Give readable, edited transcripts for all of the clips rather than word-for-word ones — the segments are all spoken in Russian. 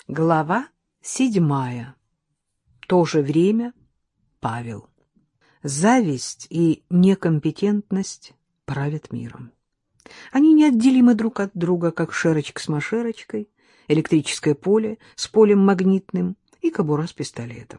Глава 7. То же время Павел. Зависть и некомпетентность правят миром. Они неотделимы друг от друга, как шерочка с машерочкой, электрическое поле с полем магнитным и кобура с пистолетом.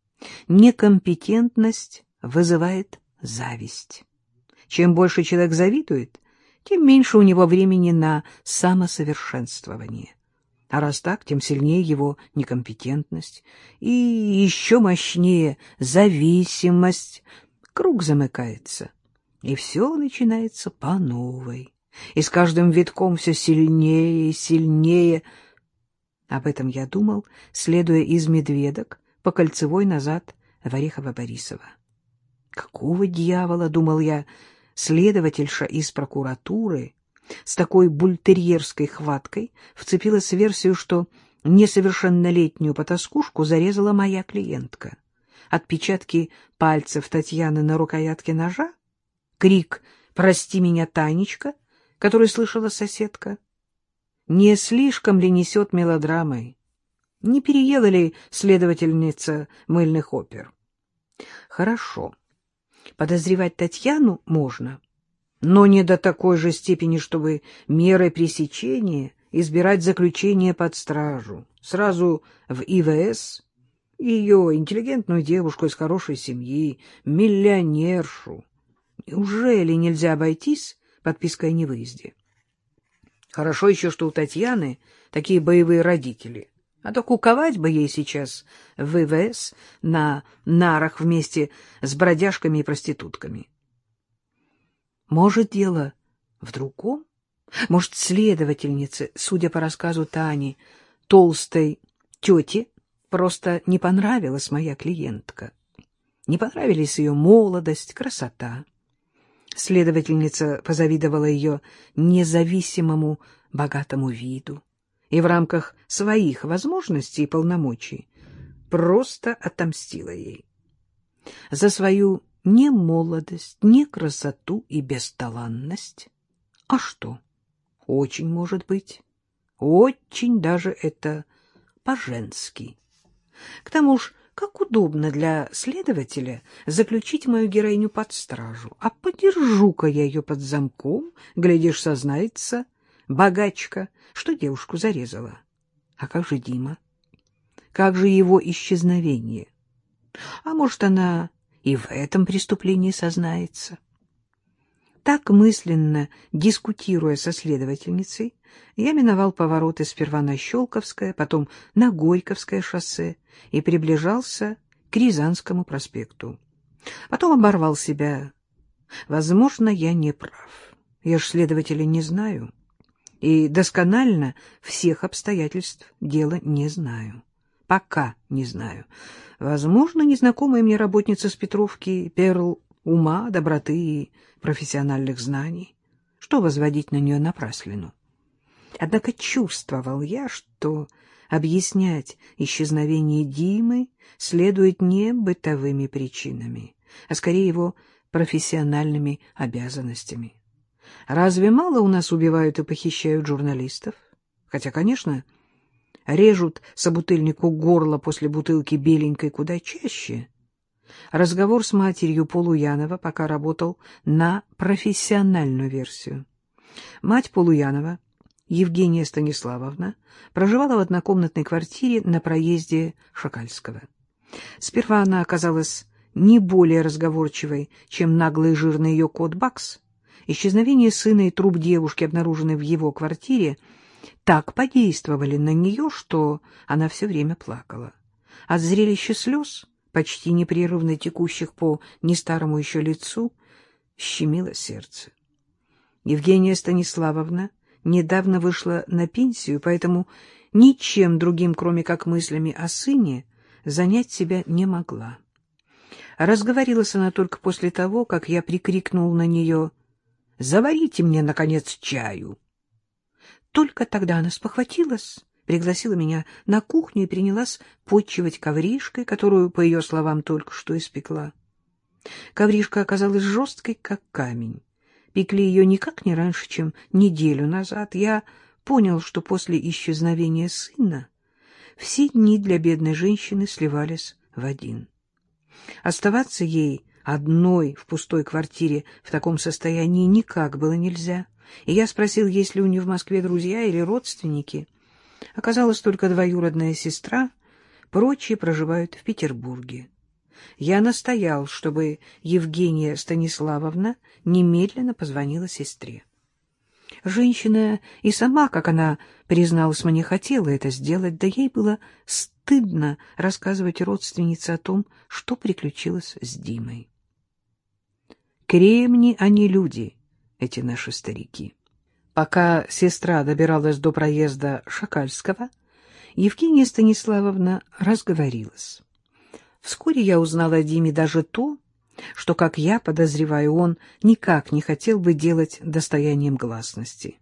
Некомпетентность вызывает зависть. Чем больше человек завидует, тем меньше у него времени на самосовершенствование. А раз так, тем сильнее его некомпетентность и еще мощнее зависимость. Круг замыкается, и все начинается по новой. И с каждым витком все сильнее и сильнее. Об этом я думал, следуя из Медведок по Кольцевой назад в Орехово-Борисово. Какого дьявола, думал я, следовательша из прокуратуры с такой бультерьерской хваткой вцепилась в версию, что несовершеннолетнюю потаскушку зарезала моя клиентка. Отпечатки пальцев Татьяны на рукоятке ножа, крик «Прости меня, Танечка», который слышала соседка. Не слишком ли несет мелодрамой? Не переела ли следовательница мыльных опер? Хорошо, подозревать Татьяну можно, но не до такой же степени, чтобы мерой пресечения избирать заключение под стражу. Сразу в ИВС ее интеллигентную девушку из хорошей семьи, миллионершу. Неужели нельзя обойтись подпиской о невыезде? Хорошо еще, что у Татьяны такие боевые родители. А то куковать бы ей сейчас в ИВС на нарах вместе с бродяжками и проститутками. Может, дело в другом? Может, следовательнице, судя по рассказу Тани, толстой тете, просто не понравилась моя клиентка. Не понравились ее молодость, красота. Следовательница позавидовала ее независимому богатому виду и в рамках своих возможностей и полномочий просто отомстила ей за свою немолодость, некрасоту и бесталанность. А что? Очень может быть. Очень даже это по-женски. К тому же, как удобно для следователя заключить мою героиню под стражу. А подержу-ка я ее под замком, глядишь, сознается богачка, что девушку зарезала. А как же Дима? Как же его исчезновение? А может, она и в этом преступлении сознается? Так, мысленно дискутируя со следовательницей, я миновал повороты сперва на Щелковское, потом на Горьковское шоссе и приближался к Рязанскому проспекту. Потом оборвал себя. Возможно, я не прав. Я ж следователя не знаю. И досконально всех обстоятельств дела не знаю. Пока не знаю. Возможно, незнакомая мне работница с Петровки — перл ума, доброты и профессиональных знаний. Что возводить на нее напраслину? Однако чувствовал я, что объяснять исчезновение Димы следует не бытовыми причинами, а скорее его профессиональными обязанностями. Разве мало у нас убивают и похищают журналистов? Хотя, конечно, режут собутыльнику горло после бутылки беленькой куда чаще. Разговор с матерью Полуянова пока работал на профессиональную версию. Мать Полуянова, Евгения Станиславовна, проживала в однокомнатной квартире на проезде Шакальского. Сперва она оказалась не более разговорчивой, чем наглый и жирный ее кот Бакс. Исчезновение сына и труп девушки, обнаруженный в его квартире, так подействовали на нее, что она все время плакала. От зрелища слез, почти непрерывно текущих по нестарому еще лицу, щемило сердце. Евгения Станиславовна недавно вышла на пенсию, поэтому ничем другим, кроме как мыслями о сыне, занять себя не могла. Разговорилась она только после того, как я прикрикнул на нее: «Заварите мне, наконец, чаю!» Только тогда она спохватилась, пригласила меня на кухню и принялась потчевать ковришкой, которую, по ее словам, только что испекла. Ковришка оказалась жесткой, как камень. Пекли ее никак не раньше, чем неделю назад. Я понял, что после исчезновения сына Все дни для бедной женщины сливались в один. Оставаться ей одной в пустой квартире в таком состоянии никак было нельзя, и я спросил, есть ли у нее в Москве друзья или родственники. Оказалось, только двоюродная сестра, прочие проживают в Петербурге. Я настоял, чтобы Евгения Станиславовна немедленно позвонила сестре. Женщина и сама, как она призналась мне, хотела это сделать, да ей было стыдно рассказывать родственнице о том, что приключилось с Димой. Кремни они люди, эти наши старики. Пока сестра добиралась до проезда Шакальского, Евгения Станиславовна разговорилась. Вскоре я узнала о Диме даже то, что, как я подозреваю, он никак не хотел бы делать достоянием гласности.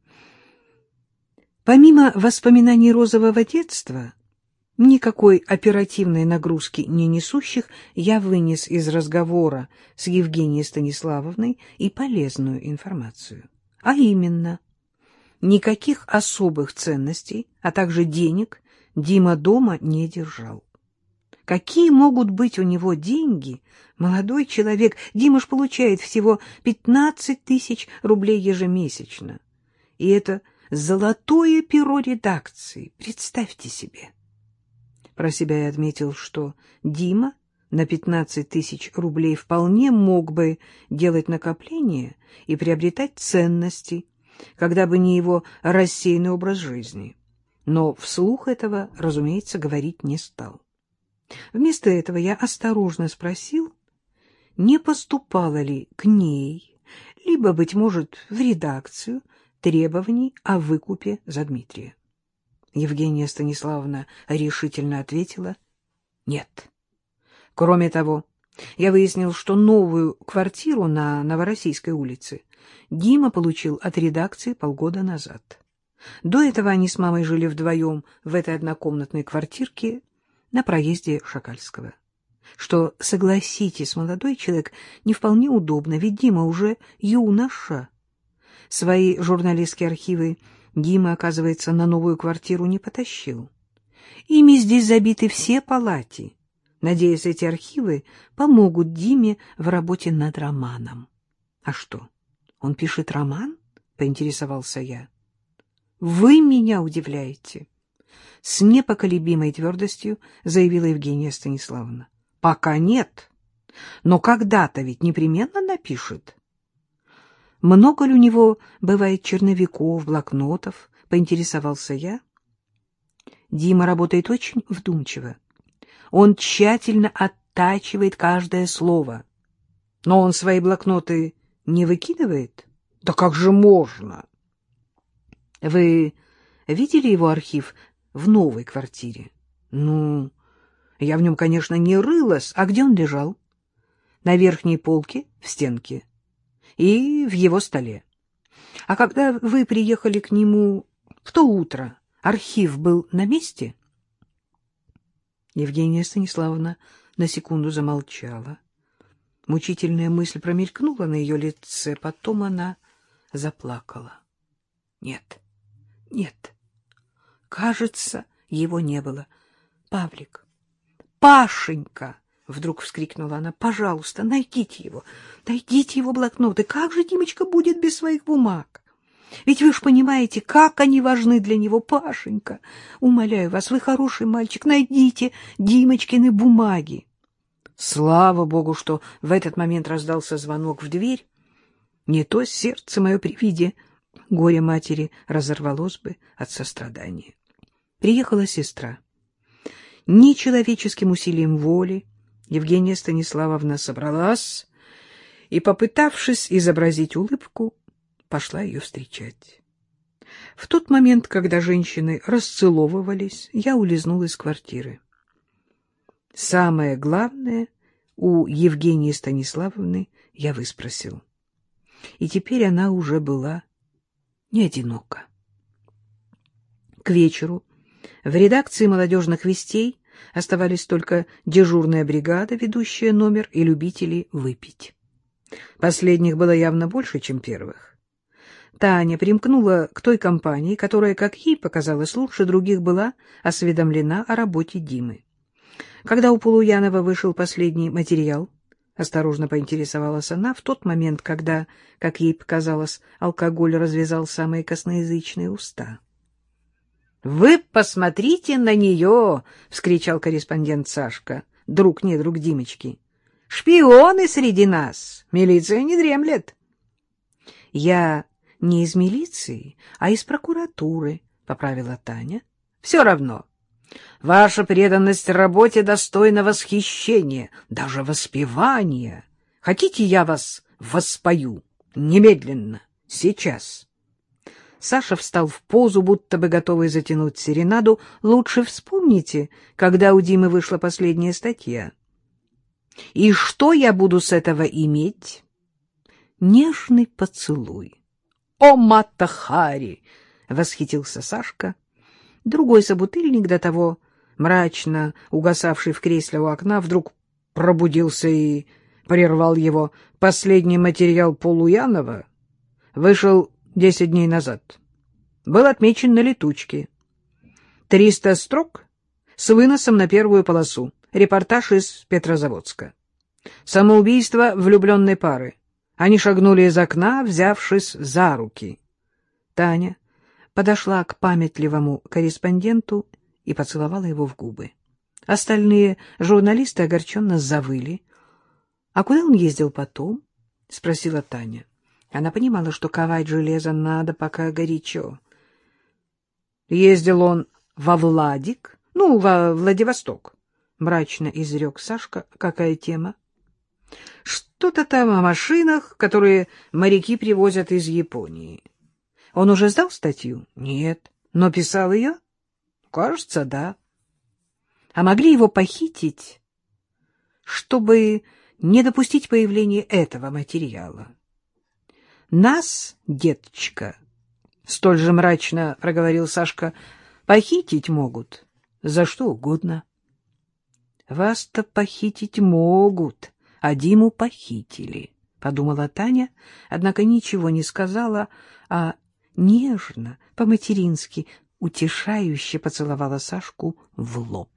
Помимо воспоминаний розового детства, никакой оперативной нагрузки не несущих, я вынес из разговора с Евгенией Станиславовной и полезную информацию. А именно, никаких особых ценностей, а также денег Дима дома не держал. Какие могут быть у него деньги? Молодой человек, Дима ж получает всего 15 тысяч рублей ежемесячно. И это золотое перо редакции, представьте себе. Про себя я отметил, что Дима на 15 тысяч рублей вполне мог бы делать накопления и приобретать ценности, когда бы не его рассеянный образ жизни. Но вслух этого, разумеется, говорить не стал. Вместо этого я осторожно спросил, не поступало ли к ней, либо, быть может, в редакцию, требований о выкупе за Дмитрия. Евгения Станиславовна решительно ответила «нет». Кроме того, я выяснил, что новую квартиру на Новороссийской улице Дима получил от редакции полгода назад. До этого они с мамой жили вдвоем в этой однокомнатной квартирке на проезде Шакальского. Что, согласитесь, молодой человек, не вполне удобно, ведь Дима уже юноша. Свои журналистские архивы Дима, оказывается, на новую квартиру не потащил. Ими здесь забиты все палати. Надеюсь, эти архивы помогут Диме в работе над романом. — А что, он пишет роман? — поинтересовался я. — Вы меня удивляете. С непоколебимой твердостью заявила Евгения Станиславовна. — Пока нет, но когда-то ведь непременно напишет. — Много ли у него бывает черновиков, блокнотов? — поинтересовался я. Дима работает очень вдумчиво. Он тщательно оттачивает каждое слово. Но он свои блокноты не выкидывает? Да как же можно? Вы видели его архив в новой квартире? Ну, я в нем, конечно, не рылась. А где он лежал? На верхней полке, в стенке. И в его столе. А когда вы приехали к нему в то утро, архив был на месте? Евгения Станиславовна на секунду замолчала. Мучительная мысль промелькнула на ее лице, потом она заплакала. Нет, нет, кажется, его не было. Павлик, Пашенька! — вдруг вскрикнула она. — Пожалуйста, найдите его блокноты. Как же Димочка будет без своих бумаг? Ведь вы ж понимаете, как они важны для него, Пашенька. Умоляю вас, вы хороший мальчик, найдите Димочкины бумаги. Слава Богу, что в этот момент раздался звонок в дверь. Не то сердце мое при виде горя матери разорвалось бы от сострадания. Приехала сестра. Нечеловеческим усилием воли Евгения Станиславовна собралась и, попытавшись изобразить улыбку, пошла ее встречать. В тот момент, когда женщины расцеловывались, я улизнул из квартиры. Самое главное у Евгении Станиславовны я выспросил. И теперь она уже была не одинока. К вечеру в редакции «Молодежных вестей» оставались только дежурная бригада, ведущая номер, и любители выпить. Последних было явно больше, чем первых. Таня примкнула к той компании, которая, как ей показалось, лучше других была осведомлена о работе Димы. Когда у Полуянова вышел последний материал, осторожно поинтересовалась она, в тот момент, когда, как ей показалось, алкоголь развязал самые косноязычные уста. — Вы посмотрите на нее! — вскричал корреспондент Сашка, друг-недруг Димочки. — Шпионы среди нас! Милиция не дремлет! — Я не из милиции, а из прокуратуры, — поправила Таня. — Все равно. Ваша преданность работе достойна восхищения, даже воспевания. Хотите, я вас воспою? Немедленно, сейчас. Саша встал в позу, будто бы готовый затянуть серенаду. Лучше вспомните, когда у Димы вышла последняя статья. И что я буду с этого иметь? Нежный поцелуй. О, Мата-Хари! — восхитился Сашка. Другой собутыльник, до того мрачно угасавший в кресле у окна, вдруг пробудился и прервал его. Последний материал Полуянова вышел 10 дней назад. Был отмечен на летучке. 300 строк с выносом на первую полосу. Репортаж из Петрозаводска. Самоубийство влюбленной пары. Они шагнули из окна, взявшись за руки. Таня подошла к памятливому корреспонденту и поцеловала его в губы. Остальные журналисты огорченно завыли. — А куда он ездил потом? — спросила Таня. Она понимала, что ковать железо надо, пока горячо. Ездил он во Владик, во Владивосток, — мрачно изрек Сашка. — Какая тема? — Что-то там о машинах, которые моряки привозят из Японии. — Он уже сдал статью? — Нет. — Но писал ее? — Кажется, да. — А могли его похитить, чтобы не допустить появления этого материала? — Нас, деточка, — столь же мрачно проговорил Сашка, — похитить могут за что угодно. — Вас-то похитить могут, а Диму похитили, — подумала Таня, однако ничего не сказала, а нежно, по-матерински, утешающе поцеловала Сашку в лоб.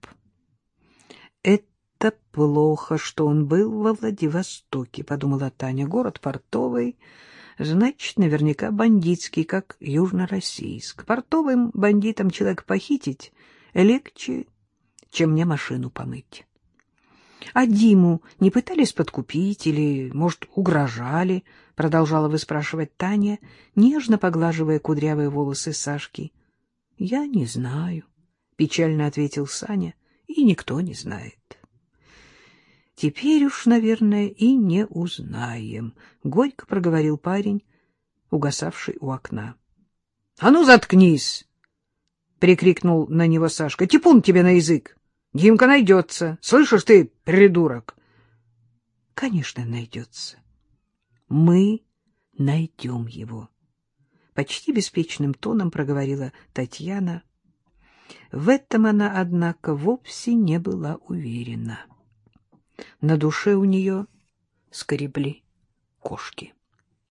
«Это плохо, что он был во Владивостоке», — подумала Таня. «Город портовый, значит, наверняка бандитский, как Южно-Российск. Портовым бандитам человека похитить легче, чем мне машину помыть». — А Диму не пытались подкупить или, может, угрожали? — продолжала выспрашивать Таня, нежно поглаживая кудрявые волосы Сашки. — Я не знаю, — печально ответил Саня, — и никто не знает. — Теперь уж, наверное, и не узнаем, — горько проговорил парень, угасавший у окна. — А ну, заткнись! — прикрикнул на него Сашка. — Типун тебе на язык! Димка найдется. Слышишь ты, придурок? — Конечно, найдется. Мы найдем его. Почти беспечным тоном проговорила Татьяна. В этом она, однако, вовсе не была уверена. На душе у нее скребли кошки.